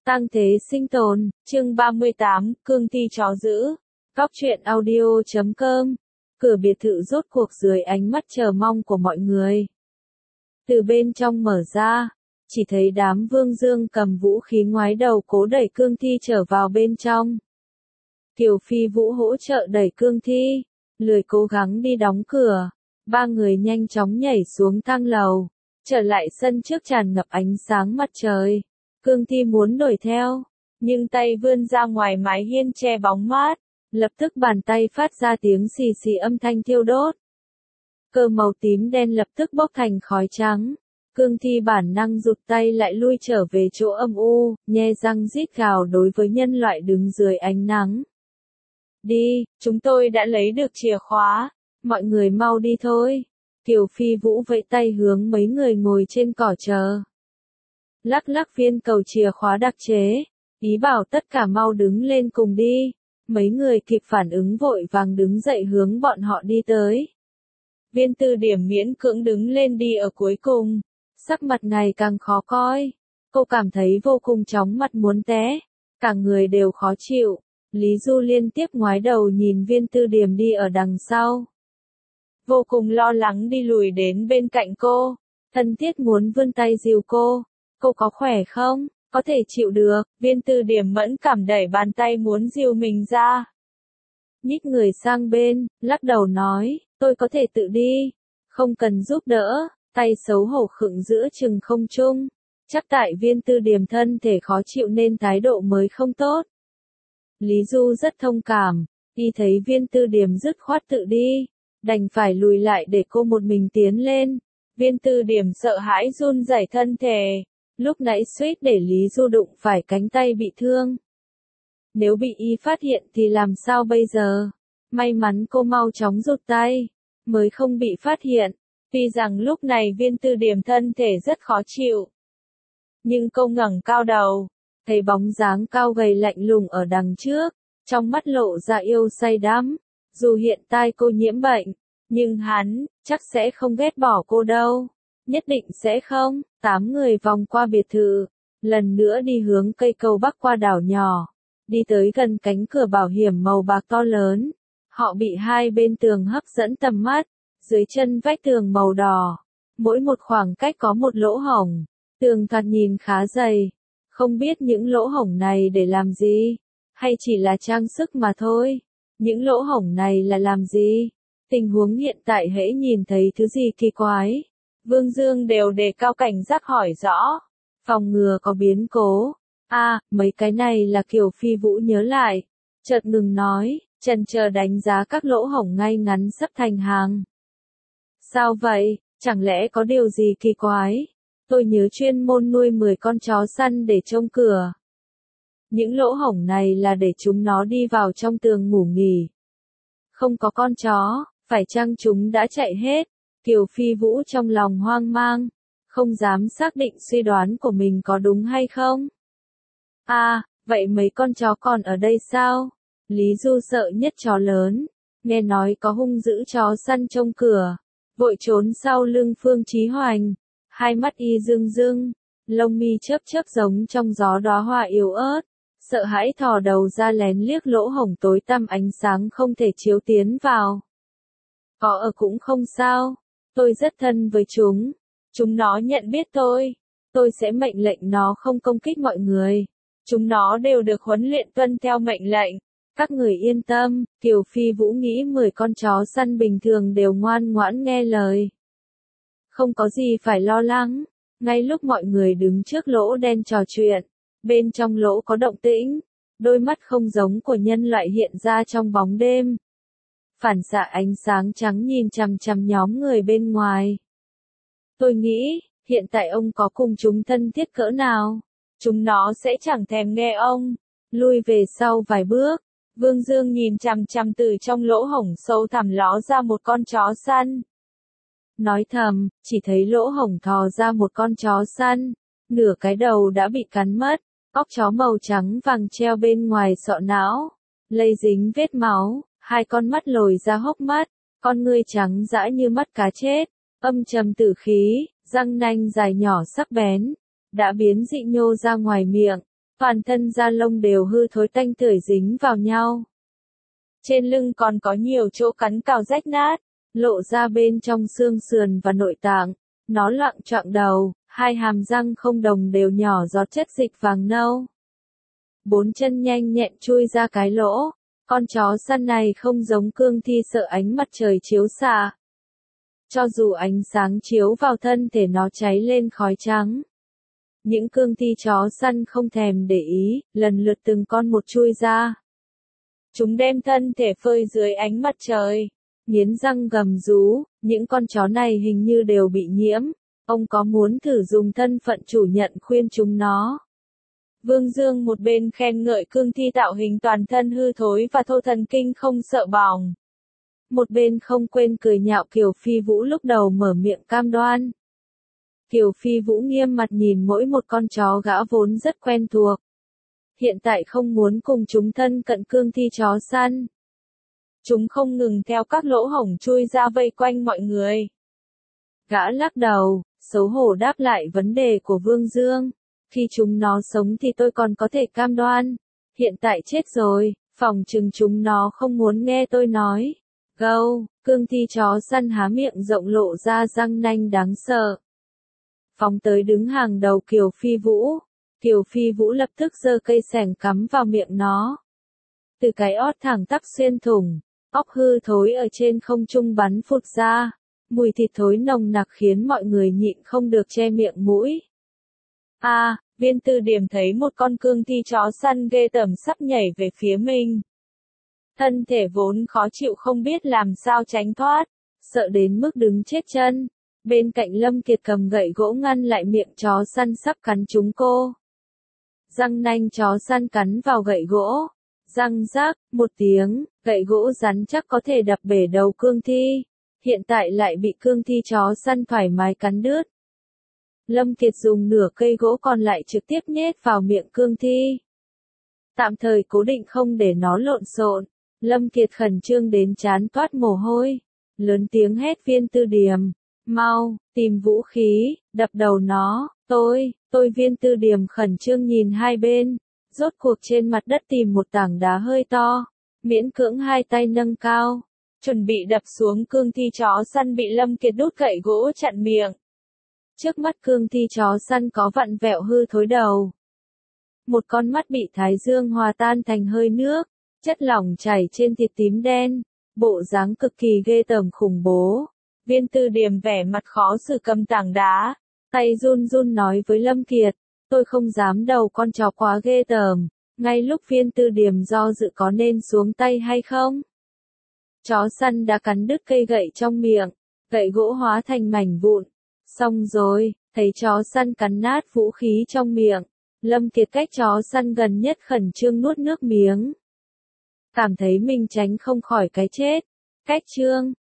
Tang thế sinh tồn, chương 38, cương thi chó dữ. Góc truyện audio.com. Cửa biệt thự rốt cuộc dưới ánh mắt chờ mong của mọi người. Từ bên trong mở ra, chỉ thấy đám Vương Dương cầm vũ khí ngoái đầu cố đẩy cương thi trở vào bên trong. Kiều Phi Vũ hỗ trợ đẩy cương thi, lười cố gắng đi đóng cửa. Ba người nhanh chóng nhảy xuống thang lầu, trở lại sân trước tràn ngập ánh sáng mặt trời. Cương thi muốn đuổi theo, nhưng tay vươn ra ngoài mái hiên che bóng mát, lập tức bàn tay phát ra tiếng xì xì âm thanh thiêu đốt. Cơ màu tím đen lập tức bốc thành khói trắng. Cương thi bản năng rụt tay lại lui trở về chỗ âm u, nhe răng rít gào đối với nhân loại đứng dưới ánh nắng. Đi, chúng tôi đã lấy được chìa khóa, mọi người mau đi thôi. Kiều Phi Vũ vẫy tay hướng mấy người ngồi trên cỏ chờ. Lắc lắc viên cầu chìa khóa đặc chế, ý bảo tất cả mau đứng lên cùng đi. Mấy người kịp phản ứng vội vàng đứng dậy hướng bọn họ đi tới. Viên Tư Điểm miễn cưỡng đứng lên đi ở cuối cùng, sắc mặt ngày càng khó coi. Cô cảm thấy vô cùng chóng mặt muốn té, cả người đều khó chịu. Lý Du liên tiếp ngoái đầu nhìn Viên Tư Điểm đi ở đằng sau. Vô cùng lo lắng đi lùi đến bên cạnh cô, thân thiết muốn vươn tay dìu cô. Cô có khỏe không? Có thể chịu được. Viên Tư Điểm mẫn cảm đẩy bàn tay muốn dìu mình ra. Nhích người sang bên, lắc đầu nói, tôi có thể tự đi, không cần giúp đỡ. Tay xấu hổ khựng giữa chừng không trung. Chắc tại Viên Tư Điểm thân thể khó chịu nên thái độ mới không tốt. Lý Du rất thông cảm, y thấy Viên Tư Điểm dứt khoát tự đi, đành phải lùi lại để cô một mình tiến lên. Viên Tư Điểm sợ hãi run rẩy thân thể. Lúc nãy suýt để Lý Du đụng phải cánh tay bị thương. Nếu bị y phát hiện thì làm sao bây giờ? May mắn cô mau chóng rụt tay, mới không bị phát hiện. Tuy rằng lúc này Viên Tư Điểm thân thể rất khó chịu, nhưng cô ngẩng cao đầu, thấy bóng dáng cao gầy lạnh lùng ở đằng trước, trong mắt lộ ra yêu say đắm. Dù hiện tại cô nhiễm bệnh, nhưng hắn chắc sẽ không ghét bỏ cô đâu. Nhất định sẽ không. 8 người vòng qua biệt thự, lần nữa đi hướng cây cầu bắc qua đảo nhỏ, đi tới gần cánh cửa bảo hiểm màu bạc to lớn. Họ bị hai bên tường hấp dẫn tầm mắt, dưới chân vách tường màu đỏ, mỗi một khoảng cách có một lỗ hổng, tường thoạt nhìn khá dày, không biết những lỗ hổng này để làm gì, hay chỉ là trang sức mà thôi. Những lỗ hổng này là làm gì? Tình huống hiện tại hễ nhìn thấy thứ gì kỳ quái, Vương Dương đều đề cao cảnh giác hỏi rõ, phòng ngừa có biến cố. Mấy cái này là Kiều Phi Vũ nhớ lại, chợt ngừng nói, chần chờ đánh giá các lỗ hổng ngay ngắn sắp thành hàng. Sao vậy, chẳng lẽ có điều gì kỳ quái? Tôi nhớ chuyên môn nuôi 10 con chó săn để trông cửa. Những lỗ hổng này là để chúng nó đi vào trong tường ngủ nghỉ. Không có con chó, phải chăng chúng đã chạy hết? Kiều Phi Vũ trong lòng hoang mang, không dám xác định suy đoán của mình có đúng hay không. Vậy mấy con chó còn ở đây sao? Lý Du sợ nhất chó lớn, nghe nói có hung dữ chó săn trông cửa, vội trốn sau lưng Phương Chí Hoành, hai mắt y rưng rưng, lông mi chớp chớp giống trong gió đóa hoa yếu ớt, sợ hãi thò đầu ra lén liếc lỗ hổng tối tăm ánh sáng không thể chiếu tiến vào. Có ở cũng không sao. Tôi rất thân với chúng nó nhận biết tôi sẽ mệnh lệnh nó không công kích mọi người. Chúng nó đều được huấn luyện tuân theo mệnh lệnh. Các người yên tâm, Kiều Phi Vũ nghĩ 10 con chó săn bình thường đều ngoan ngoãn nghe lời. Không có gì phải lo lắng. Ngay lúc mọi người đứng trước lỗ đen trò chuyện, bên trong lỗ có động tĩnh, đôi mắt không giống của nhân loại hiện ra trong bóng đêm. Phản xạ ánh sáng trắng nhìn chằm chằm nhóm người bên ngoài. Tôi nghĩ, hiện tại ông có cùng chúng thân thiết cỡ nào, chúng nó sẽ chẳng thèm nghe ông. Lui về sau vài bước, Vương Dương nhìn chằm chằm từ trong lỗ hổng sâu thẳm ló ra một con chó săn. Nói thầm, chỉ thấy lỗ hổng thò ra một con chó săn, nửa cái đầu đã bị cắn mất, óc chó màu trắng vàng treo bên ngoài sọ não, lây dính vết máu. Hai con mắt lồi ra hốc mắt, con ngươi trắng dã như mắt cá chết, âm trầm tử khí, răng nanh dài nhỏ sắc bén, đã biến dị nhô ra ngoài miệng, toàn thân da lông đều hư thối tanh tưởi dính vào nhau. Trên lưng còn có nhiều chỗ cắn cào rách nát, lộ ra bên trong xương sườn và nội tạng. Nó loạng choạng đầu, hai hàm răng không đồng đều nhỏ giọt chất dịch vàng nâu. Bốn chân nhanh nhẹn chui ra cái lỗ. Con chó săn này không giống cương thi sợ ánh mặt trời chiếu xạ. Cho dù ánh sáng chiếu vào thân thể nó cháy lên khói trắng. Những cương thi chó săn không thèm để ý, lần lượt từng con một chui ra. Chúng đem thân thể phơi dưới ánh mặt trời, nghiến răng gầm rú, những con chó này hình như đều bị nhiễm. Ông có muốn thử dùng thân phận chủ nhận khuyên chúng nó. Vương Dương một bên khen ngợi cương thi tạo hình toàn thân hư thối và thô thần kinh không sợ bỏng. Một bên không quên cười nhạo Kiều Phi Vũ lúc đầu mở miệng cam đoan. Kiều Phi Vũ nghiêm mặt nhìn mỗi một con chó gã vốn rất quen thuộc. Hiện tại không muốn cùng chúng thân cận cương thi chó săn. Chúng không ngừng theo các lỗ hổng chui ra vây quanh mọi người. Gã lắc đầu, xấu hổ đáp lại vấn đề của Vương Dương. Khi chúng nó sống thì tôi còn có thể cam đoan. Hiện tại chết rồi, phòng chừng chúng nó không muốn nghe tôi nói. Gâu, cương thi chó săn há miệng rộng lộ ra răng nanh đáng sợ. Phóng tới đứng hàng đầu Kiều Phi Vũ. Kiều Phi Vũ lập tức giơ cây xẻng cắm vào miệng nó. Từ cái ót thẳng tắp xuyên thủng, óc hư thối ở trên không trung bắn phụt ra. Mùi thịt thối nồng nặc khiến mọi người nhịn không được che miệng mũi. Viên Tư Điểm thấy một con cương thi chó săn ghê tởm sắp nhảy về phía mình. Thân thể vốn khó chịu không biết làm sao tránh thoát, sợ đến mức đứng chết chân. Bên cạnh Lâm Kiệt cầm gậy gỗ ngăn lại miệng chó săn sắp cắn trúng cô. Răng nanh chó săn cắn vào gậy gỗ. Răng rác, một tiếng, gậy gỗ rắn chắc có thể đập bể đầu cương thi. Hiện tại lại bị cương thi chó săn thoải mái cắn đứt. Lâm Kiệt dùng nửa cây gỗ còn lại trực tiếp nhét vào miệng cương thi. Tạm thời cố định không để nó lộn xộn. Lâm Kiệt khẩn trương đến trán toát mồ hôi. Lớn tiếng hét Viên Tư Điểm. Mau, tìm vũ khí, đập đầu nó. Tôi Viên Tư Điểm khẩn trương nhìn hai bên. Rốt cuộc trên mặt đất tìm một tảng đá hơi to. Miễn cưỡng hai tay nâng cao. Chuẩn bị đập xuống cương thi chó săn bị Lâm Kiệt đút gậy gỗ chặn miệng. Trước mắt cương thi chó săn có vặn vẹo hư thối đầu. Một con mắt bị thái dương hòa tan thành hơi nước, chất lỏng chảy trên thịt tím đen, bộ dáng cực kỳ ghê tởm khủng bố. Viên Tư Điểm vẻ mặt khó xử cầm tảng đá, tay run run nói với Lâm Kiệt, tôi không dám đầu con chó quá ghê tởm. Ngay lúc Viên Tư Điểm do dự có nên xuống tay hay không. Chó săn đã cắn đứt cây gậy trong miệng, gậy gỗ hóa thành mảnh vụn. Xong rồi, thấy chó săn cắn nát vũ khí trong miệng. Lâm Kiệt cách chó săn gần nhất khẩn trương nuốt nước miếng. Cảm thấy mình tránh không khỏi cái chết. Cách chương